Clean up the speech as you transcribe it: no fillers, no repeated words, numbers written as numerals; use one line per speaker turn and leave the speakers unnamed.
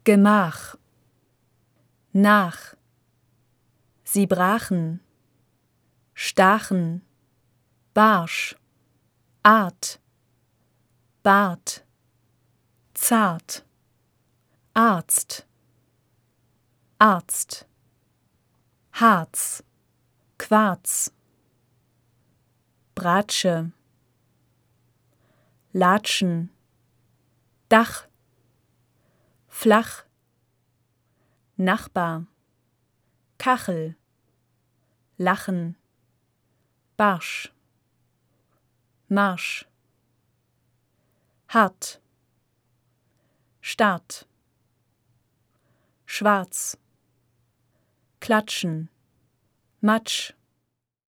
Gemach, nach, sie brachen, stachen, barsch, Art, Bart, zart, Arzt, Arzt, Harz, Quarz, Bratsche, Latschen, Dach, flach, Nachbar, Kachel, lachen, barsch, Marsch, hart, Start, schwarz, klatschen, Matsch,